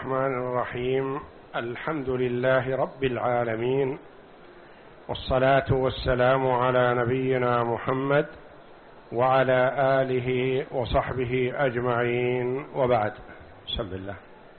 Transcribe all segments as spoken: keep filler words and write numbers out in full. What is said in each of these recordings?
الرحمن الرحيم. الحمد لله رب العالمين، والصلاة والسلام على نبينا محمد وعلى آله وصحبه أجمعين، وبعد. بسم الله.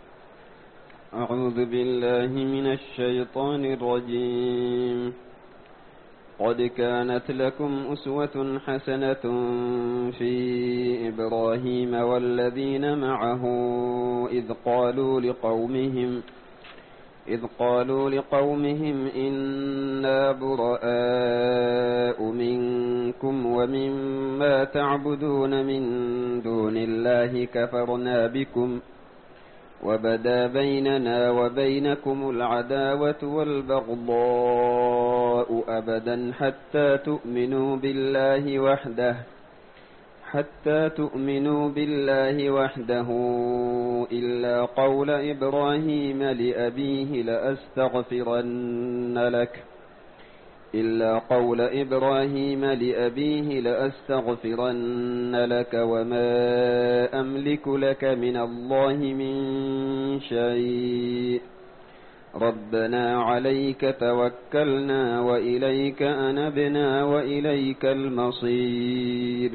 أعوذ بالله من الشيطان الرجيم. قد كانت لكم أسوة حسنة في إبراهيم والذين معه إذ قالوا لقومهم إذ قالوا لقومهم إنا براء منكم ومما تعبدون من دون الله كفرنا بكم وبدا بيننا وبينكم العداوة والبغضاء أبدا حتى تؤمنوا بالله وحده حتى تؤمنوا بالله وحده إلا قول إبراهيم لأبيه لأستغفرن لك إلا قول إبراهيم لأبيه لأستغفرن لك وما أملك لك من الله من شيء ربنا عليك توكلنا وإليك أنبنا وإليك المصير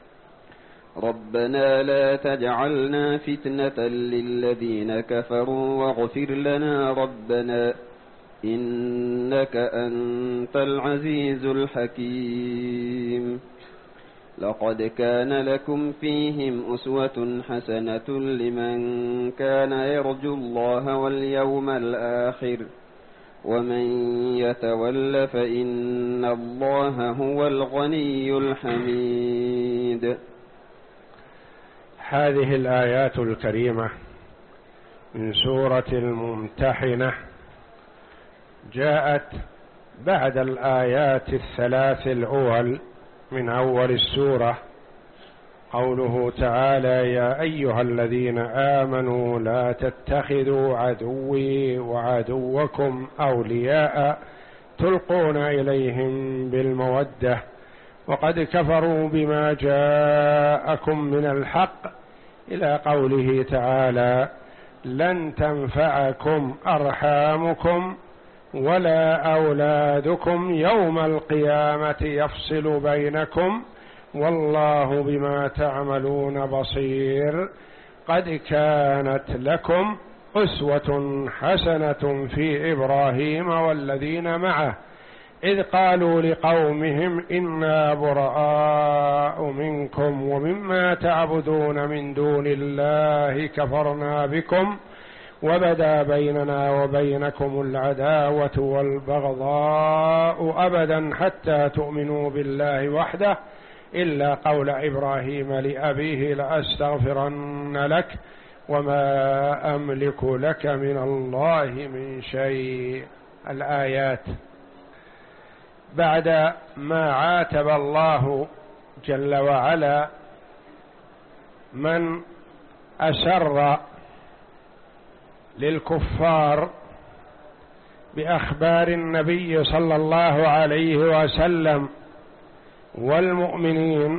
ربنا لا تجعلنا فتنة للذين كفروا واغفر لنا ربنا إنك أنت العزيز الحكيم. لقد كان لكم فيهم أسوة حسنة لمن كان يرجو الله واليوم الآخر ومن يتول فإن الله هو الغني الحميد. هذه الآيات الكريمة من سورة الممتحنة جاءت بعد الآيات الثلاث الأول من أول السورة، قوله تعالى: يا أيها الذين آمنوا لا تتخذوا عدوي وعدوكم أولياء تلقون إليهم بالمودة وقد كفروا بما جاءكم من الحق، إلى قوله تعالى: لن تنفعكم أرحامكم ولا أولادكم يوم القيامة يفصل بينكم والله بما تعملون بصير. قد كانت لكم أسوة حسنة في إبراهيم والذين معه إذ قالوا لقومهم إنا براء منكم ومما تعبدون من دون الله كفرنا بكم وبدا بيننا وبينكم العداوة والبغضاء أبدا حتى تؤمنوا بالله وحده إلا قول إبراهيم لأبيه لأستغفرن لك وما أملك لك من الله من شيء. الآيات بعد ما عاتب الله جل وعلا من أسر للكفار بأخبار النبي صلى الله عليه وسلم والمؤمنين،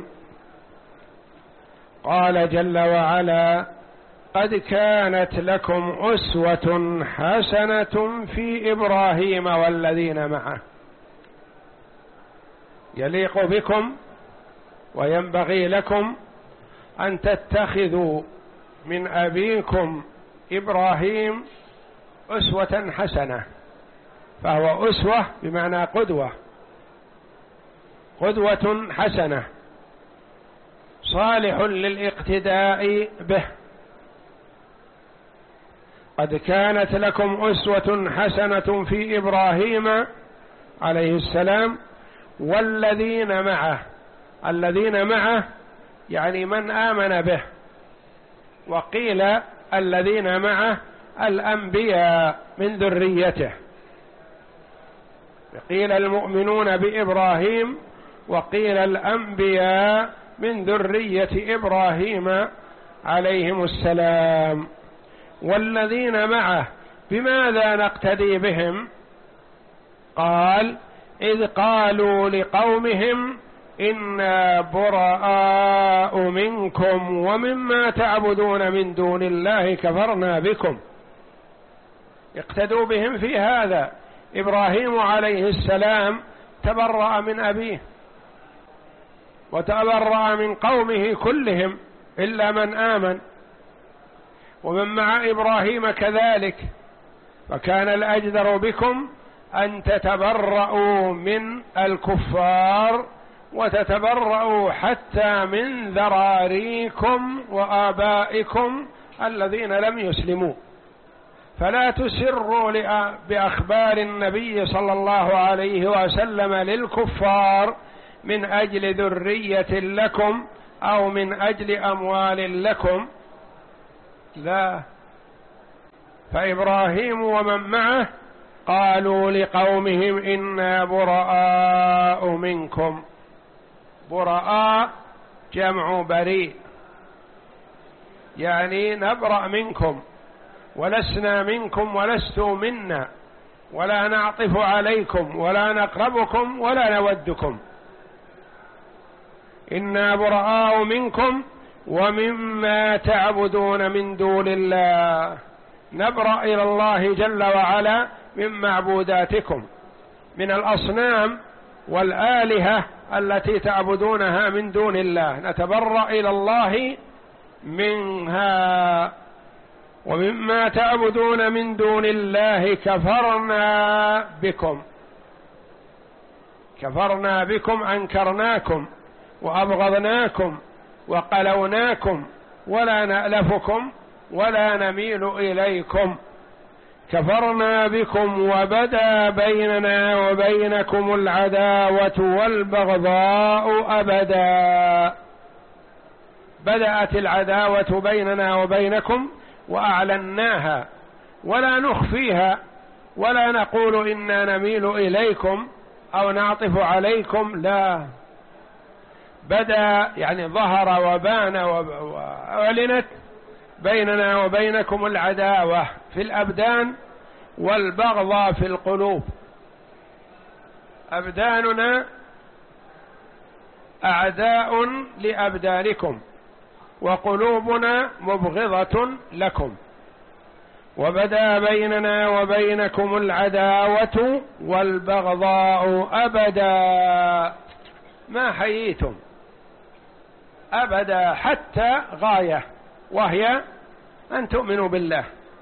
قال جل وعلا: قد كانت لكم أسوة حسنة في إبراهيم والذين معه. يليق بكم وينبغي لكم أن تتخذوا من أبيكم إبراهيم أسوة حسنة، فهو أسوة بمعنى قدوة، قدوة حسنة صالح للاقتداء به. قد كانت لكم أسوة حسنة في إبراهيم عليه السلام والذين معه. الذين معه يعني من آمن به، وقيل الذين معه الأنبياء من ذريته، قيل المؤمنون بإبراهيم وقيل الأنبياء من ذرية إبراهيم عليهم السلام. والذين معه بماذا نقتدي بهم؟ قال: إذ قالوا لقومهم إنا براء منكم ومما تعبدون من دون الله كفرنا بكم اقتدوا بهم في هذا. إبراهيم عليه السلام تبرأ من أبيه وتبرأ من قومه كلهم إلا من آمن، ومن مع إبراهيم كذلك. فكان الأجدر بكم أن تتبرؤوا من الكفار وتتبرؤوا حتى من ذراريكم وآبائكم الذين لم يسلموا، فلا تسروا بأخبار النبي صلى الله عليه وسلم للكفار من أجل ذرية لكم أو من أجل أموال لكم، لا. فإبراهيم ومن معه قالوا لقومهم إنا براء منكم. براء جمع بريء، يعني نبرأ منكم ولسنا منكم ولستوا منا، ولا نعطف عليكم ولا نقربكم ولا نودكم. إنا براء منكم ومما تعبدون من دون الله، نبرأ إلى الله جل وعلا من معبوداتكم من الأصنام والآلهة التي تعبدونها من دون الله، نتبرأ إلى الله منها. ومما تعبدون من دون الله كفرنا بكم، كفرنا بكم أنكرناكم وأبغضناكم وقلوناكم ولا نألفكم ولا نميل إليكم. كفرنا بكم وبدا بيننا وبينكم العداوة والبغضاء أبدا. بدأت العداوة بيننا وبينكم وأعلناها ولا نخفيها ولا نقول إنا نميل إليكم أو نعطف عليكم، لا. بدأ يعني ظهر وبان وأعلنت بيننا وبينكم العداوة في الأبدان والبغضاء في القلوب. أبداننا أعداء لأبدانكم وقلوبنا مبغضة لكم. وبدا بيننا وبينكم العداوة والبغضاء أبدا، ما حييتم أبدا، حتى غاية وهي أن تؤمنوا بالله.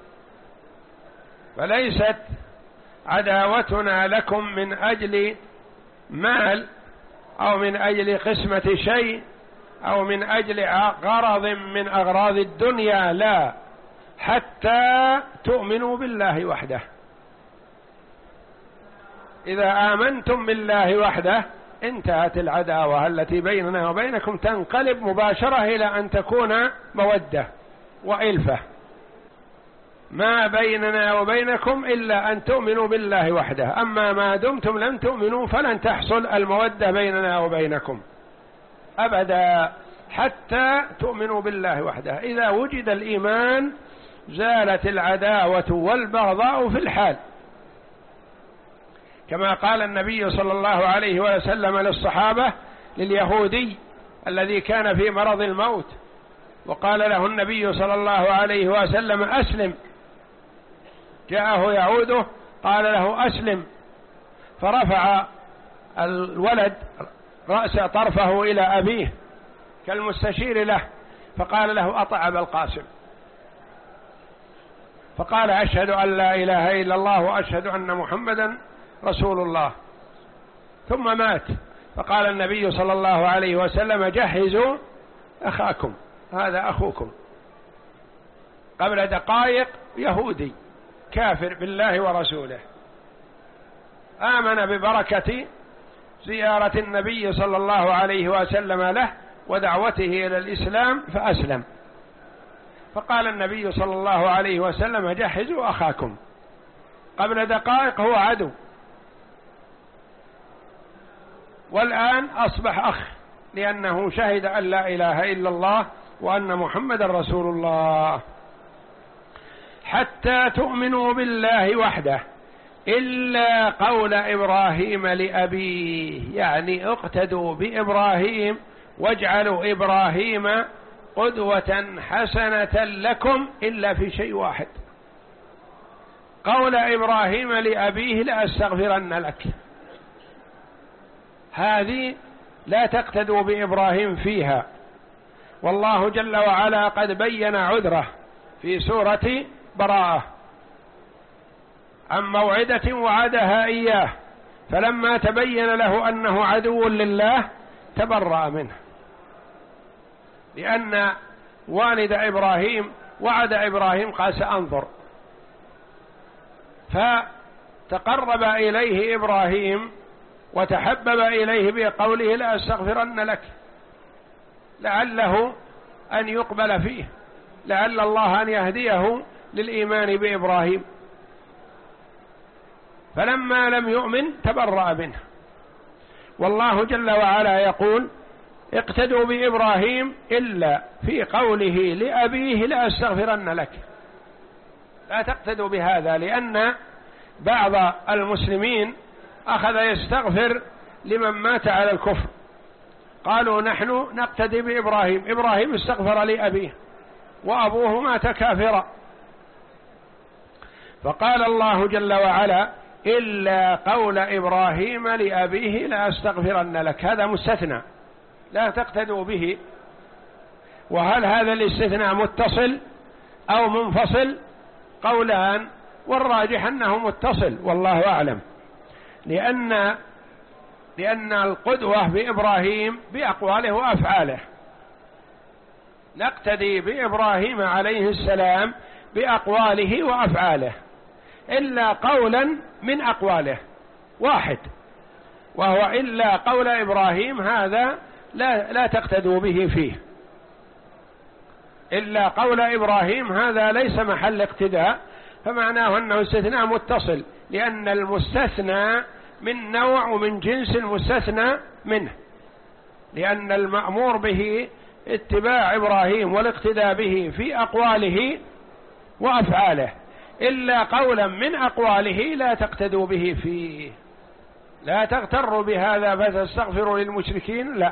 فليست عداوتنا لكم من أجل مال أو من أجل قسمة شيء أو من أجل غرض من أغراض الدنيا، لا، حتى تؤمنوا بالله وحده. إذا آمنتم بالله وحده انتهت العداوة التي بيننا وبينكم، تنقلب مباشرة إلى أن تكون مودة وإلفة. ما بيننا وبينكم إلا أن تؤمنوا بالله وحده، أما ما دمتم لم تؤمنوا فلن تحصل المودة بيننا وبينكم أبدا حتى تؤمنوا بالله وحده. إذا وجد الإيمان زالت العداوة والبغضاء في الحال، كما قال النبي صلى الله عليه وسلم للصحابة لليهودي الذي كان في مرض الموت، وقال له النبي صلى الله عليه وسلم أسلم. جاءه يعوده قال له أسلم، فرفع الولد رأس طرفه إلى أبيه كالمستشير له، فقال له أطع أبا القاسم، فقال أشهد أن لا إله إلا الله وأشهد أن محمدا رسول الله، ثم مات. فقال النبي صلى الله عليه وسلم جهزوا أخاكم، هذا أخوكم. قبل دقائق يهودي كافر بالله ورسوله آمن ببركة زيارة النبي صلى الله عليه وسلم له ودعوته إلى الإسلام فأسلم. فقال النبي صلى الله عليه وسلم جهزوا أخاكم. قبل دقائق هو عدو، والآن أصبح أخ، لأنه شهد أن لا إله إلا الله وأن محمد رسول الله. حتى تؤمنوا بالله وحده إلا قول إبراهيم لأبيه، يعني اقتدوا بإبراهيم واجعلوا إبراهيم قدوة حسنة لكم إلا في شيء واحد. قول إبراهيم لأبيه لأستغفرن لك، هذه لا تقتدوا بإبراهيم فيها، والله جل وعلا قد بين عذره في سورة براءة عن موعدة وعدها إياه، فلما تبين له أنه عدو لله تبرأ منه، لأن والد إبراهيم وعد إبراهيم قال سأنظر، فتقرب إليه إبراهيم وتحبب إليه بقوله لأستغفرن لك، لعله أن يقبل فيه، لعل الله أن يهديه للإيمان بإبراهيم، فلما لم يؤمن تبرأ منه. والله جل وعلا يقول اقتدوا بإبراهيم إلا في قوله لأبيه لأستغفرن لك، لا تقتدوا بهذا، لأن بعض المسلمين أخذ يستغفر لمن مات على الكفر، قالوا نحن نقتدي بإبراهيم، إبراهيم استغفر لأبيه وأبوه مات كافرا، فقال الله جل وعلا إلا قول إبراهيم لأبيه لأستغفرن لك، هذا مستثنى لا تقتدوا به. وهل هذا الاستثناء متصل أو منفصل؟ قولان، والراجح أنه متصل والله أعلم، لأن لأن القدوة بإبراهيم بأقواله وأفعاله، نقتدي بإبراهيم عليه السلام بأقواله وأفعاله، إلا قولا من أقواله واحد، وهو إلا قول إبراهيم، هذا لا, لا تقتدوا به فيه، إلا قول إبراهيم هذا ليس محل اقتداء، فمعناه أنه استثناء متصل، لأن المستثنى من نوع ومن جنس المستثنى منه، لأن المأمور به اتباع إبراهيم والاقتداء به في أقواله وأفعاله، إلا قولا من أقواله لا تقتدوا به فيه، لا تغتروا بهذا فتستغفروا للمشركين، لا.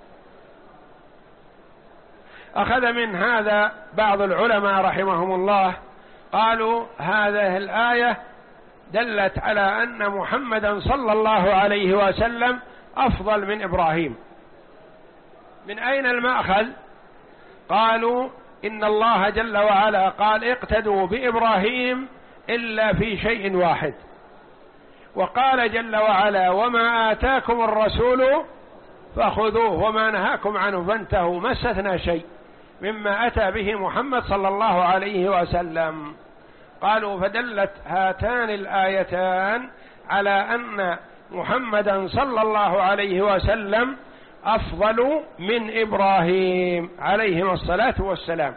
أخذ من هذا بعض العلماء رحمهم الله، قالوا هذه الآية دلت على أن محمدا صلى الله عليه وسلم أفضل من إبراهيم. من أين المأخذ؟ قالوا إن الله جل وعلا قال اقتدوا بإبراهيم إلا في شيء واحد، وقال جل وعلا وما آتاكم الرسول فخذوه وما نهاكم عنه فانتهوا، ما استثنى شيء مما أتى به محمد صلى الله عليه وسلم. قالوا فدلت هاتان الآيتان على أن محمدا صلى الله عليه وسلم أفضل من إبراهيم عليهما الصلاة والسلام.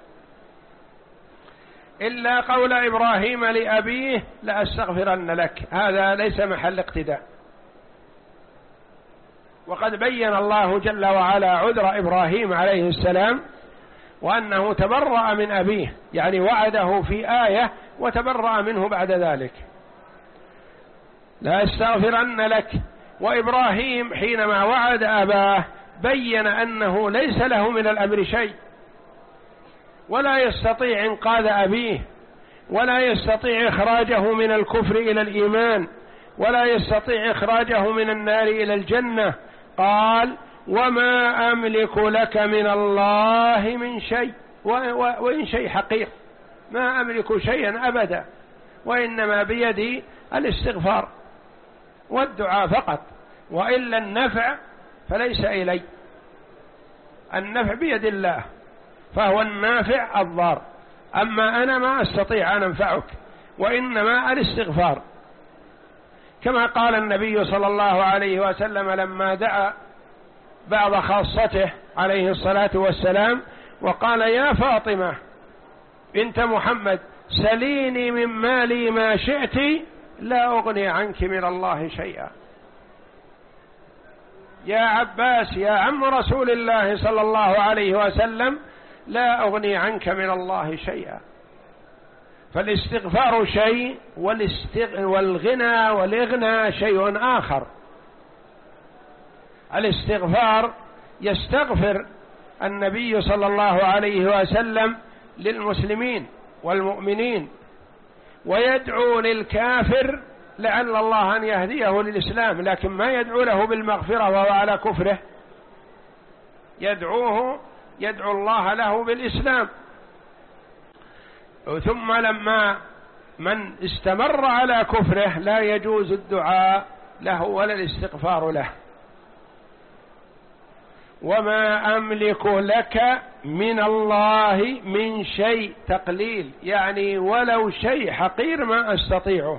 إلا قول إبراهيم لأبيه لأستغفرن لك، هذا ليس محل اقتداء، وقد بين الله جل وعلا عذر إبراهيم عليه السلام، وأنه تبرأ من أبيه، يعني وعده في آية وتبرأ منه بعد ذلك، لا أستغفرن لك. وإبراهيم حينما وعد أباه بين أنه ليس له من الأمر شيء، ولا يستطيع إنقاذ أبيه، ولا يستطيع إخراجه من الكفر إلى الإيمان، ولا يستطيع إخراجه من النار إلى الجنة. قال وما أملك لك من الله من شيء، وإن شيء حقير، ما أملك شيئا أبدا، وإنما بيدي الاستغفار والدعاء فقط، وإلا النفع فليس إلي، النفع بيد الله، فهو النافع الضار، أما أنا ما أستطيع أن أنفعك، وإنما الاستغفار. كما قال النبي صلى الله عليه وسلم لما دعا بعض خاصته عليه الصلاة والسلام وقال يا فاطمة بنت محمد سليني من مالي ما شئت لا أغني عنك من الله شيئا. يا عباس يا عم رسول الله صلى الله عليه وسلم لا أغني عنك من الله شيئا. فالاستغفار شيء والغنى والإغنى شيء آخر. الاستغفار يستغفر النبي صلى الله عليه وسلم للمسلمين والمؤمنين، ويدعو للكافر لعل الله أن يهديه للإسلام، لكن ما يدعو له بالمغفرة وهو على كفره، يدعوه يدعو الله له بالإسلام. ثم لما من استمر على كفره لا يجوز الدعاء له ولا الاستغفار له. وما أملك لك من الله من شيء، تقليل، يعني ولو شيء حقير ما أستطيعه.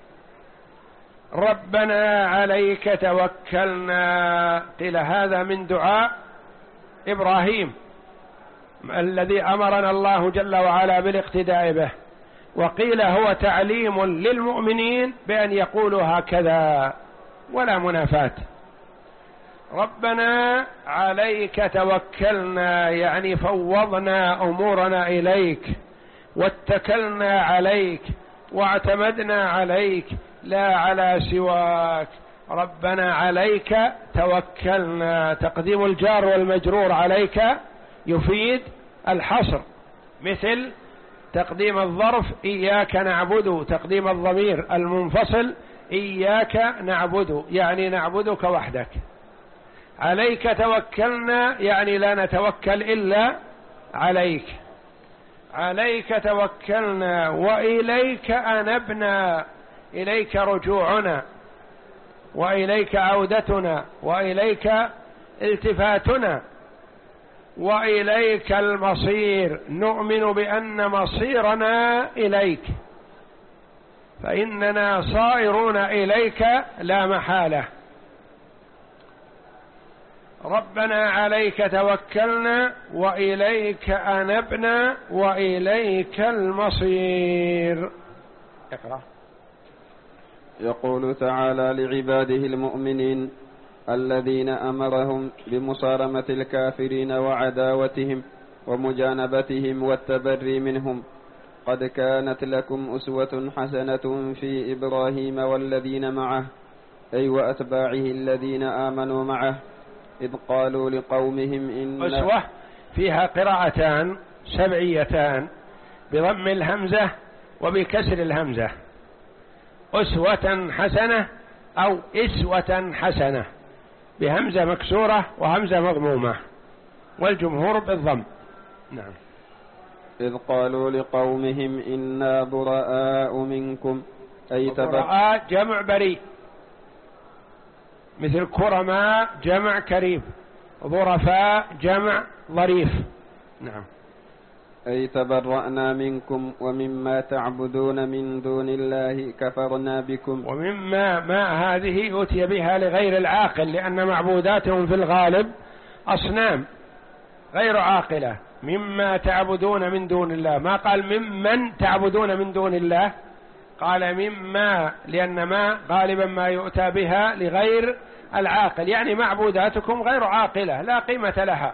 ربنا عليك توكلنا، قيل هذا من دعاء إبراهيم الذي أمرنا الله جل وعلا بالاقتداء به، وقيل هو تعليم للمؤمنين بأن يقولوا هكذا ولا منافاة. ربنا عليك توكلنا يعني فوضنا أمورنا إليك واتكلنا عليك واعتمدنا عليك لا على سواك. ربنا عليك توكلنا، تقديم الجار والمجرور عليك يفيد الحصر، مثل تقديم الظرف إياك نعبد، تقديم الضمير المنفصل إياك نعبد يعني نعبدك وحدك. عليك توكلنا يعني لا نتوكل إلا عليك. عليك توكلنا وإليك أنبنا، إليك رجوعنا وإليك عودتنا وإليك التفاتنا وإليك المصير. نؤمن بأن مصيرنا إليك، فإننا صائرون إليك لا محالة. ربنا عليك توكلنا وإليك أنبنا وإليك المصير. اقرأ. يقول تعالى لعباده المؤمنين الذين أمرهم بمصارمة الكافرين وعداوتهم ومجانبتهم والتبري منهم: قد كانت لكم أسوة حسنة في إبراهيم والذين معه، أي وأتباعه الذين آمنوا معه، إذ قالوا لقومهم إن أسوة فيها قراءتان سبعيتان بضم الهمزة وبكسر الهمزة، أسوة حسنة أو إسوة حسنة بهمزة مكسورة وهمزة مضمومة، والجمهور بالضم. نعم. إذ قالوا لقومهم إنا براء منكم، أي براء جمع بريء، مثل كرماء جمع كريم، ظرفاء جمع ظريف. نعم. أي تبرأنا منكم ومما تعبدون من دون الله كفرنا بكم. ومما ما هذه أتي بها لغير العاقل، لأن معبوداتهم في الغالب أصنام غير عاقلة. مما تعبدون من دون الله، ما قال ممن تعبدون من دون الله، قال مما، لأن ما غالبا ما يؤتى بها لغير العاقل، يعني معبوداتكم غير عاقلة لا قيمة لها.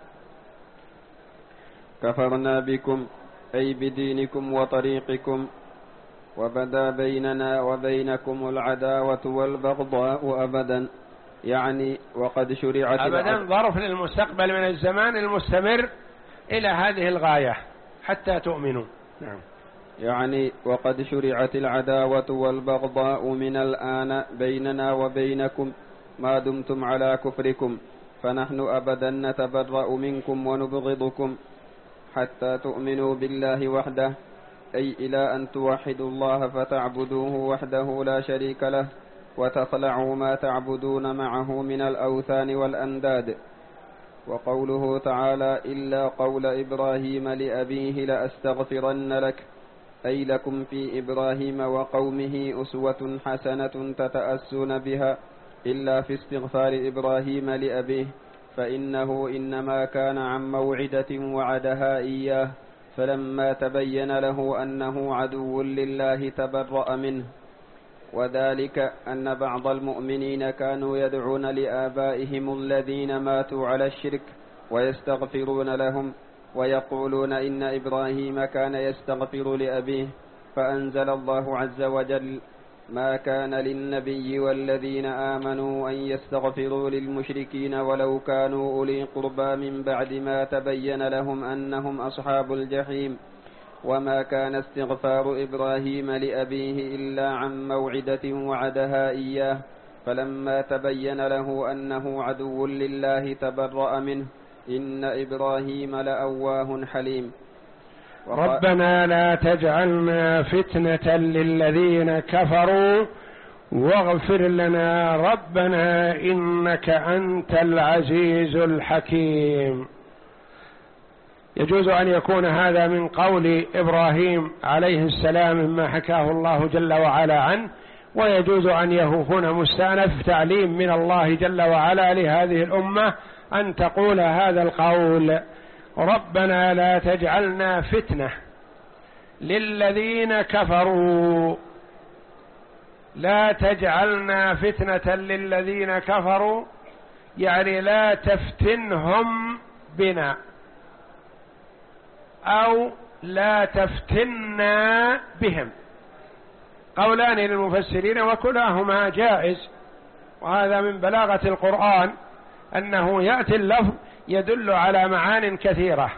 كفرنا بكم أي بدينكم وطريقكم، وبدا بيننا وبينكم العداوة والبغضاء أبدا، يعني وقد شرعت أبدا ظرف للمستقبل من الزمان المستمر إلى هذه الغاية حتى تؤمنوا. نعم. يعني وقد شرعت العداوة والبغضاء من الآن بيننا وبينكم ما دمتم على كفركم، فنحن أبدا نتبرأ منكم ونبغضكم حتى تؤمنوا بالله وحده، أي إلى أن توحدوا الله فتعبدوه وحده لا شريك له، وتخلعوا ما تعبدون معه من الأوثان والأنداد. وقوله تعالى: إلا قول إبراهيم لأبيه لأستغفرن لك، أي لكم في إبراهيم وقومه أسوة حسنة تتأسون بها، إلا في استغفار إبراهيم لأبيه، فإنه إنما كان عن موعدة وعدها إياه، فلما تبين له أنه عدو لله تبرأ منه. وذلك أن بعض المؤمنين كانوا يدعون لآبائهم الذين ماتوا على الشرك ويستغفرون لهم، ويقولون إن إبراهيم كان يستغفر لأبيه، فأنزل الله عز وجل: ما كان للنبي والذين آمنوا أن يستغفروا للمشركين ولو كانوا أولي قربى من بعد ما تبين لهم أنهم أصحاب الجحيم، وما كان استغفار إبراهيم لأبيه إلا عن موعدة وعدها إياه فلما تبين له أنه عدو لله تبرأ منه إن إبراهيم لأواه حليم. ربنا لا تجعلنا فتنة للذين كفروا واغفر لنا ربنا إنك أنت العزيز الحكيم. يجوز أن يكون هذا من قول إبراهيم عليه السلام مما حكاه الله جل وعلا عنه، ويجوز أن يكون مستأنف تعليم من الله جل وعلا لهذه الأمة أن تقول هذا القول: ربنا لا تجعلنا فتنة للذين كفروا، لا تجعلنا فتنة للذين كفروا يعني لا تفتنهم بنا، أو لا تفتنا بهم. قولان للمفسرين وكلاهما جائز، وهذا من بلاغة القرآن أنه يأتي اللفظ يدل على معان كثيرة.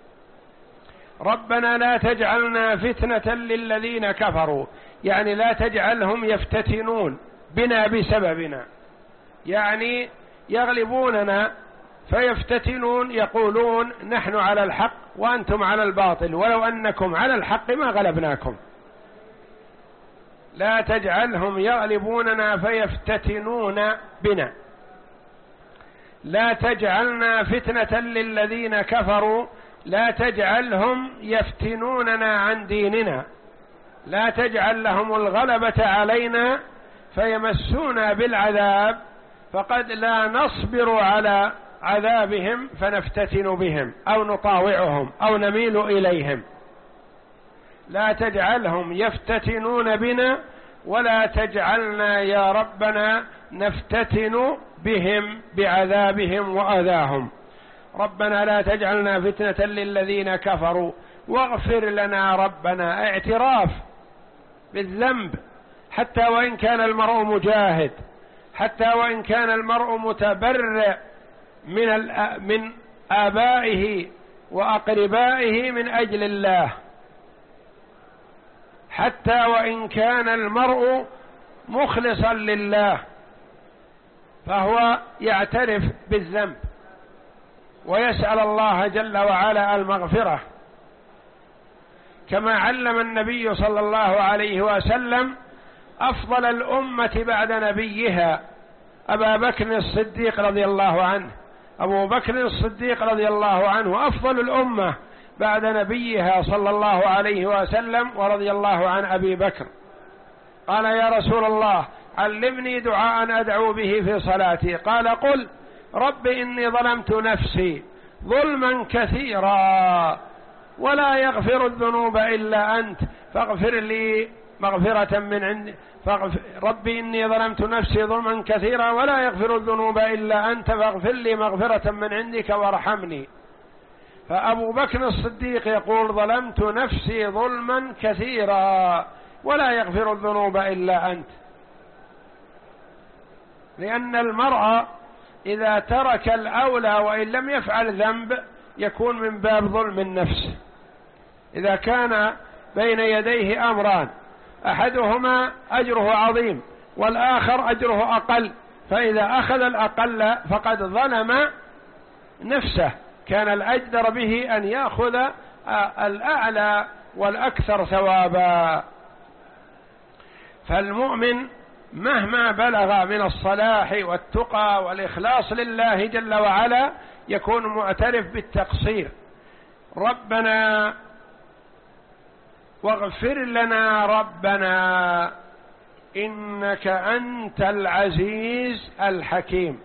ربنا لا تجعلنا فتنة للذين كفروا يعني لا تجعلهم يفتتنون بنا بسببنا، يعني يغلبوننا فيفتتنون، يقولون نحن على الحق وأنتم على الباطل، ولو أنكم على الحق ما غلبناكم. لا تجعلهم يغلبوننا فيفتتنون بنا، لا تجعلنا فتنة للذين كفروا، لا تجعلهم يفتنوننا عن ديننا، لا تجعل لهم الغلبة علينا فيمسونا بالعذاب، فقد لا نصبر على عذابهم فنفتتن بهم أو نطاوعهم أو نميل إليهم. لا تجعلهم يفتتنون بنا ولا تجعلنا يا ربنا نفتتن بهم بعذابهم وأذاهم. ربنا لا تجعلنا فتنة للذين كفروا واغفر لنا ربنا، اعتراف بالذنب حتى وإن كان المرء مجاهد، حتى وإن كان المرء متبرئ من من آبائه وأقربائه من أجل الله، حتى وإن كان المرء مخلصا لله فهو يعترف بالذنب ويسأل الله جل وعلا المغفرة، كما علم النبي صلى الله عليه وسلم أفضل الأمة بعد نبيها أبا بكر الصديق رضي الله عنه. أبو بكر الصديق رضي الله عنه أفضل الأمة بعد نبيها صلى الله عليه وسلم ورضي الله عن أبي بكر. قال: يا رسول الله علمني دعاء أدعو به في صلاتي. قال: قل رب إني ظلمت نفسي ظلما كثيرا ولا يغفر الذنوب إلا أنت فاغفر لي مغفرة من عندك، ربي إني ظلمت نفسي ظلما كثيرا ولا يغفر الذنوب إلا أنت فاغفر لي مغفرة من عندك وارحمني. فأبو بكر الصديق يقول: ظلمت نفسي ظلما كثيرا ولا يغفر الذنوب إلا أنت، لأن المرء إذا ترك الأولى وإن لم يفعل ذنب يكون من باب ظلم النفس. إذا كان بين يديه أمران أحدهما أجره عظيم والآخر أجره أقل، فإذا أخذ الأقل فقد ظلم نفسه، كان الأجدر به أن يأخذ الأعلى والأكثر ثوابا. فالمؤمن مهما بلغ من الصلاح والتقى والإخلاص لله جل وعلا يكون معترف بالتقصير. ربنا واغفر لنا ربنا إنك أنت العزيز الحكيم.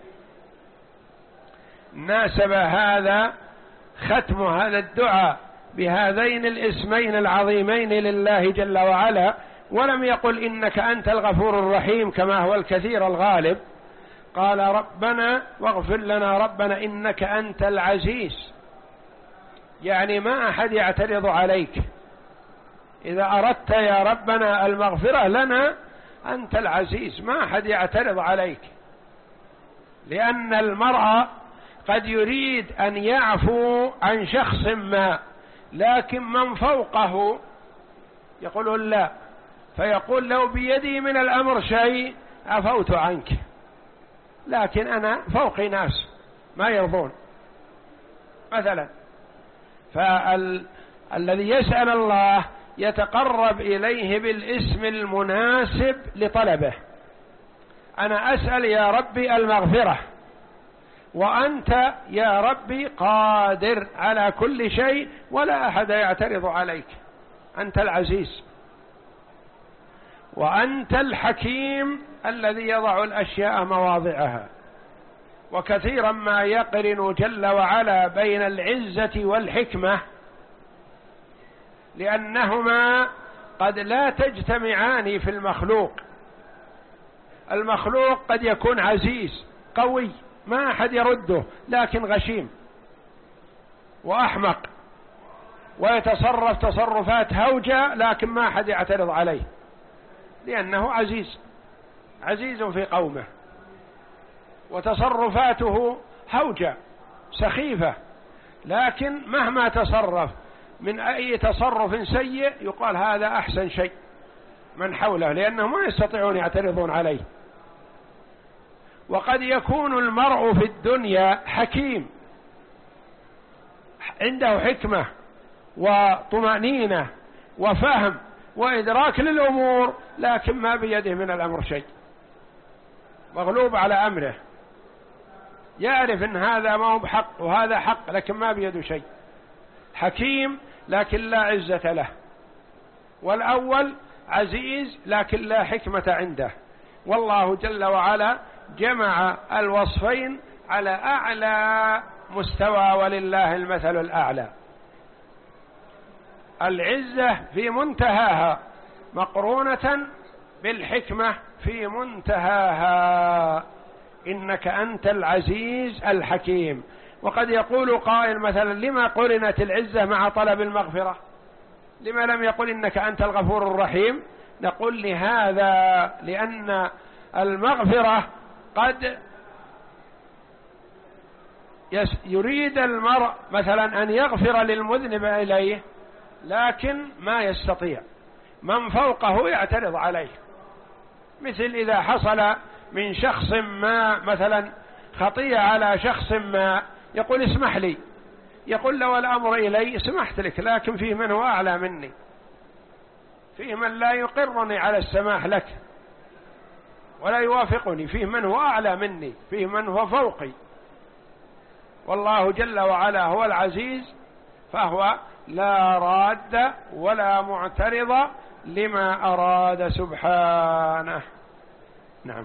ناسب هذا ختم هذا الدعاء بهذين الاسمين العظيمين لله جل وعلا، ولم يقل إنك أنت الغفور الرحيم كما هو الكثير الغالب. قال: ربنا واغفر لنا ربنا إنك أنت العزيز، يعني ما أحد يعترض عليك. إذا أردت يا ربنا المغفرة لنا أنت العزيز، ما أحد يعترض عليك، لأن المرء قد يريد أن يعفو عن شخص ما لكن من فوقه يقولون لا، فيقول لو بيدي من الأمر شيء عفوت عنك، لكن أنا فوقي ناس ما يرضون مثلا. فالذي يسأل الله يتقرب إليه بالاسم المناسب لطلبه. أنا أسأل يا ربي المغفرة، وأنت يا ربي قادر على كل شيء ولا أحد يعترض عليك، أنت العزيز وأنت الحكيم الذي يضع الأشياء مواضعها. وكثيرا ما يقرن جل وعلا بين العزة والحكمة، لأنهما قد لا تجتمعان في المخلوق. المخلوق قد يكون عزيز قوي ما أحد يرده، لكن غشيم وأحمق ويتصرف تصرفات هوجة، لكن ما أحد يعترض عليه لأنه عزيز عزيز في قومه، وتصرفاته هوجة سخيفة، لكن مهما تصرف من أي تصرف سيء يقال هذا أحسن شيء من حوله، لأنهم ما يستطيعون يعترضون عليه. وقد يكون المرء في الدنيا حكيم عنده حكمة وطمأنينة وفهم وإدراك للأمور، لكن ما بيده من الأمر شيء، مغلوب على أمره، يعرف أن هذا ما هو بحق وهذا حق، لكن ما بيده شيء. حكيم لكن لا عزة له، والأول عزيز لكن لا حكمة عنده. والله جل وعلا جمع الوصفين على أعلى مستوى، ولله المثل الأعلى. العزة في منتهاها مقرونة بالحكمة في منتهاها، إنك أنت العزيز الحكيم. وقد يقول قائل مثلا لما قرنت العزة مع طلب المغفرة؟ لما لم يقل إنك أنت الغفور الرحيم؟ نقول لهذا لأن المغفرة قد يريد المرء مثلا أن يغفر للمذنب إليه، لكن ما يستطيع، من فوقه يعترض عليه. مثل إذا حصل من شخص ما مثلا خطيئة على شخص ما، يقول اسمح لي، يقول لو الأمر إلي سمحت لك، لكن فيه من هو أعلى مني، فيه من لا يقرني على السماح لك ولا يوافقني، فيه من هو أعلى مني، فيه من هو فوقي. والله جل وعلا هو العزيز، فهو لا راد ولا معترض لما أراد سبحانه. نعم.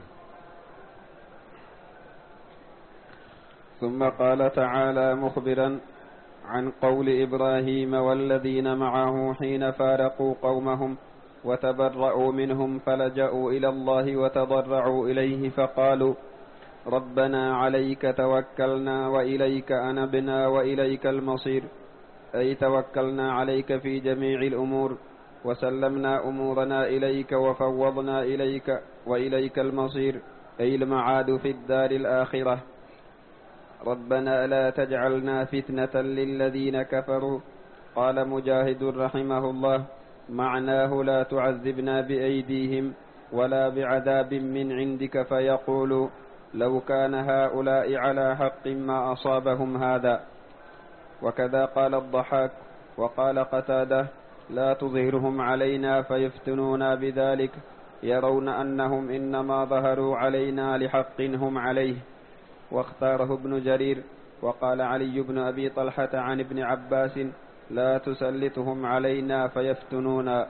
ثم قال تعالى مخبرا عن قول إبراهيم والذين معه حين فارقوا قومهم وتبرأوا منهم فلجأوا إلى الله وتضرعوا إليه فقالوا ربنا عليك توكلنا وإليك أنبنا وإليك المصير، أي توكلنا عليك في جميع الأمور وسلمنا أمورنا إليك وفوضنا إليك وإليك المصير، أي المعاد في الدار الآخرة. ربنا لا تجعلنا فتنة للذين كفروا. قال مجاهد رحمه الله معناه لا تعذبنا بأيديهم ولا بعذاب من عندك فيقولوا لو كان هؤلاء على حق ما أصابهم هذا. وكذا قال الضحاك. وقال قتادة لا تظهرهم علينا فيفتنونا بذلك، يرون أنهم إنما ظهروا علينا لحق هم عليه. واختاره ابن جرير. وقال علي بن أبي طلحة عن ابن عباس لا تسلطهم علينا فيفتنونا.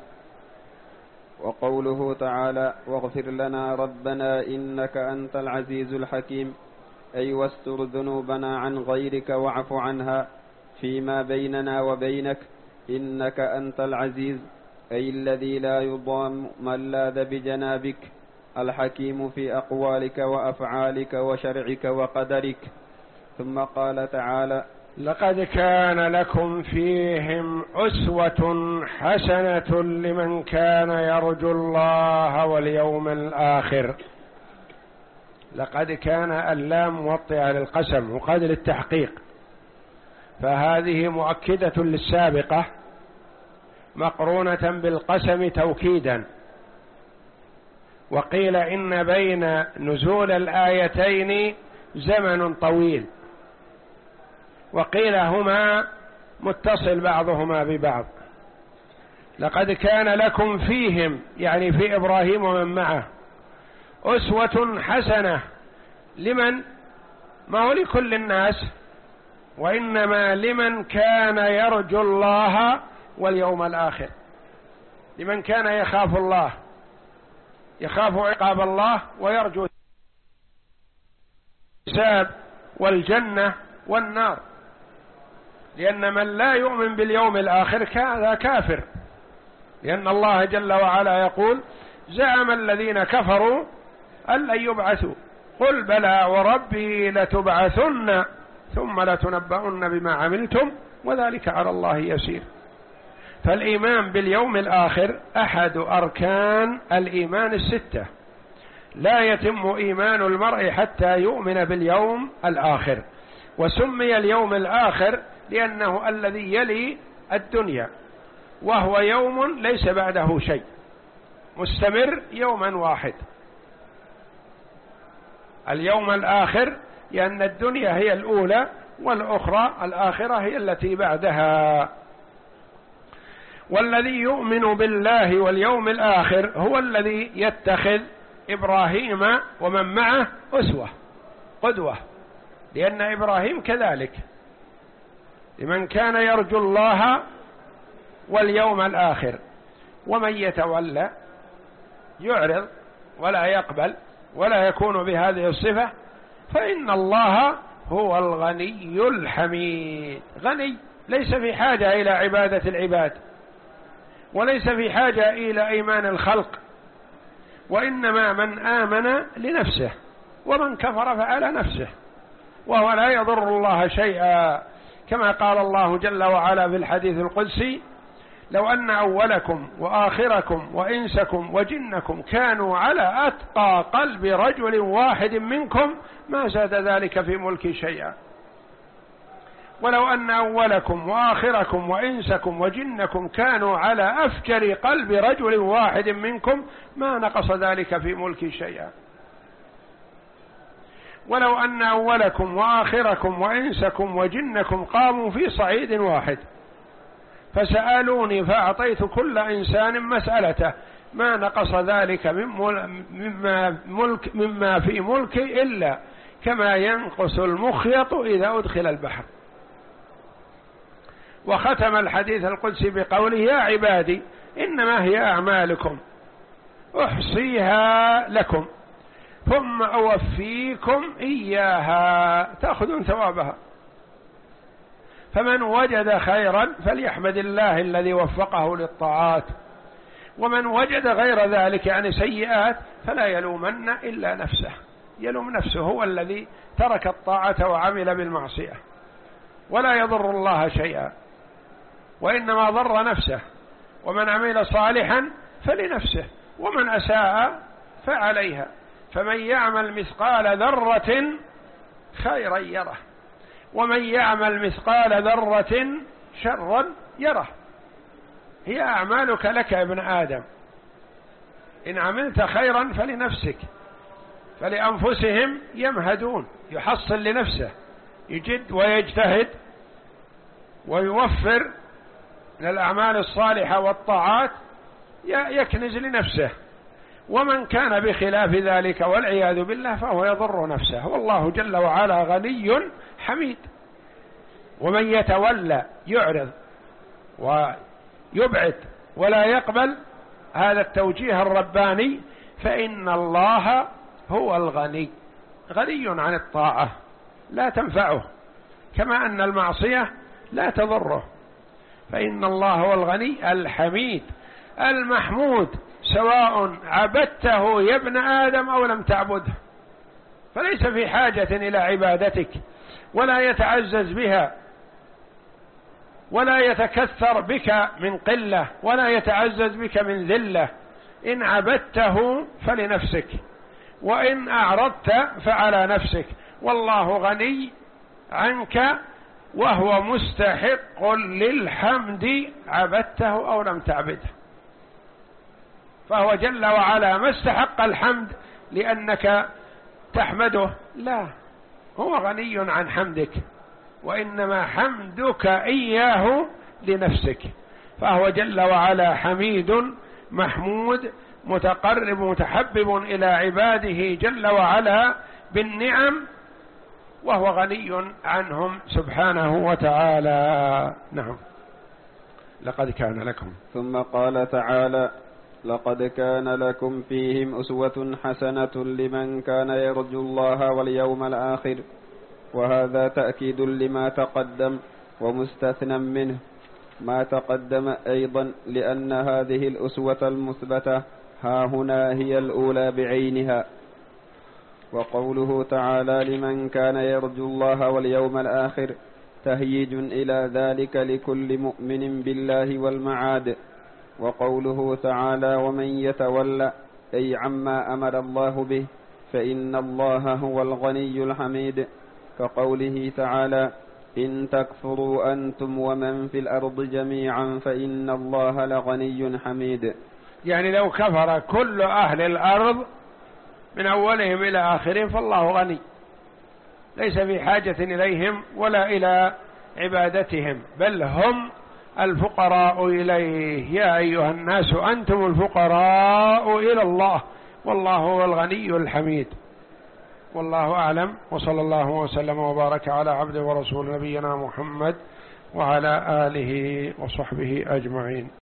وقوله تعالى واغفر لنا ربنا إنك أنت العزيز الحكيم، أي واستر ذنوبنا عن غيرك واعف عنها فيما بيننا وبينك، إنك أنت العزيز، أي الذي لا يضام من لاذ بجنابك، الحكيم في أقوالك وأفعالك وشرعك وقدرك. ثم قال تعالى لقد كان لكم فيهم أسوة حسنة لمن كان يرجو الله واليوم الآخر. لقد كان اللام موطئة للقسم وقد للتحقيق، فهذه مؤكدة للسابقة مقرونة بالقسم توكيدا. وقيل إن بين نزول الآيتين زمن طويل، وقيل هما متصل بعضهما ببعض. لقد كان لكم فيهم، يعني في إبراهيم ومن معه، أسوة حسنة. لمن؟ ما هو لكل الناس، وإنما لمن كان يرجو الله واليوم الآخر، لمن كان يخاف الله، يخاف عقاب الله ويرجو الحساب والجنة والنار. لأن من لا يؤمن باليوم الآخر هذا كافر، لأن الله جل وعلا يقول: زعم الذين كفروا أن لن يبعثوا قل بلى وربي لتبعثن ثم لتنبؤن بما عملتم وذلك على الله يسير. فالإيمان باليوم الآخر أحد أركان الإيمان الستة، لا يتم إيمان المرء حتى يؤمن باليوم الآخر. وسمي اليوم الآخر لأنه الذي يلي الدنيا، وهو يوم ليس بعده شيء، مستمر يوما واحد. اليوم الآخر لأن الدنيا هي الأولى والأخرى الآخرة هي التي بعدها. والذي يؤمن بالله واليوم الآخر هو الذي يتخذ إبراهيم ومن معه أسوة قدوة، لأن إبراهيم كذلك لمن كان يرجو الله واليوم الآخر. ومن يتولى يعرض ولا يقبل ولا يكون بهذه الصفة فإن الله هو الغني الحميد. غني، ليس في حاجة إلى عبادة العباد، وليس في حاجة إلى إيمان الخلق، وإنما من آمن لنفسه ومن كفر فعلى نفسه، وهو لا يضر الله شيئا، كما قال الله جل وعلا في الحديث القدسي: لو أن أولكم وآخركم وإنسكم وجنكم كانوا على أتقى قلب رجل واحد منكم ما زاد ذلك في ملكي شيئا. ولو أن أولكم وآخركم وإنسكم وجنكم كانوا على أفجر قلب رجل واحد منكم ما نقص ذلك في ملكي شيئا. ولو أن أولكم وآخركم وإنسكم وجنكم قاموا في صعيد واحد فسألوني فأعطيت كل إنسان مسألته ما نقص ذلك مما, ملك مما في ملكي إلا كما ينقص المخيط إذا أدخل البحر. وختم الحديث القدسي بقوله: يا عبادي إنما هي أعمالكم أحصيها لكم ثم أوفيكم إياها تأخذون ثوابها. فمن وجد خيرا فليحمد الله الذي وفقه للطاعات، ومن وجد غير ذلك يعني سيئات فلا يلومن إلا نفسه، يلوم نفسه، هو الذي ترك الطاعة وعمل بالمعصية، ولا يضر الله شيئا وإنما ضر نفسه. ومن عمل صالحا فلنفسه ومن أساء فعليها. فمن يعمل مثقال ذرة خيرا يره ومن يعمل مثقال ذرة شرا يره. هي أعمالك لك يا ابن آدم، إن عملت خيرا فلنفسك، فلأنفسهم يمهدون، يحصل لنفسه، يجد ويجتهد ويوفر من الأعمال الصالحة والطاعات يكنز لنفسه. ومن كان بخلاف ذلك والعياذ بالله فهو يضر نفسه، والله جل وعلا غني حميد. ومن يتولى يعرض ويبعد ولا يقبل هذا التوجيه الرباني فإن الله هو الغني، غني عن الطاعة لا تنفعه، كما أن المعصية لا تضره. فإن الله هو الغني الحميد المحمود، سواء عبدته يا ابن آدم أو لم تعبده، فليس في حاجة إلى عبادتك ولا يتعزز بها ولا يتكثر بك من قلة ولا يتعزز بك من ذلة. إن عبدته فلنفسك وإن أعرضت فعلى نفسك، والله غني عنك وهو مستحق للحمد عبدته أو لم تعبده، فهو جل وعلا ما استحق الحمد لأنك تحمده، لا، هو غني عن حمدك، وإنما حمدك إياه لنفسك، فهو جل وعلا حميد محمود متقرب متحبب إلى عباده جل وعلا بالنعم، وهو غني عنهم سبحانه وتعالى. نعم. لقد كان لكم. ثم قال تعالى: لقد كان لكم فيهم أسوة حسنة لمن كان يرجو الله واليوم الآخر. وهذا تأكيد لما تقدم ومستثنى منه ما تقدم أيضا، لأن هذه الأسوة المثبتة ها هنا هي الأولى بعينها. وقوله تعالى: لمن كان يرجو الله واليوم الآخر تهييج إلى ذلك لكل مؤمن بالله والمعاد. وقوله تعالى: ومن يتولى أي عما أمر الله به فإن الله هو الغني الحميد، كقوله تعالى: إن تكفروا أنتم ومن في الأرض جميعا فإن الله لغني حميد. يعني لو كفر كل أهل الأرض من أولهم إلى آخرهم فالله غني، ليس في حاجة إليهم ولا إلى عبادتهم، بل هم الفقراء إليه. يا أيها الناس أنتم الفقراء إلى الله والله هو الغني الحميد. والله أعلم، وصلى الله وسلم وبارك على عبده ورسول نبينا محمد وعلى آله وصحبه أجمعين.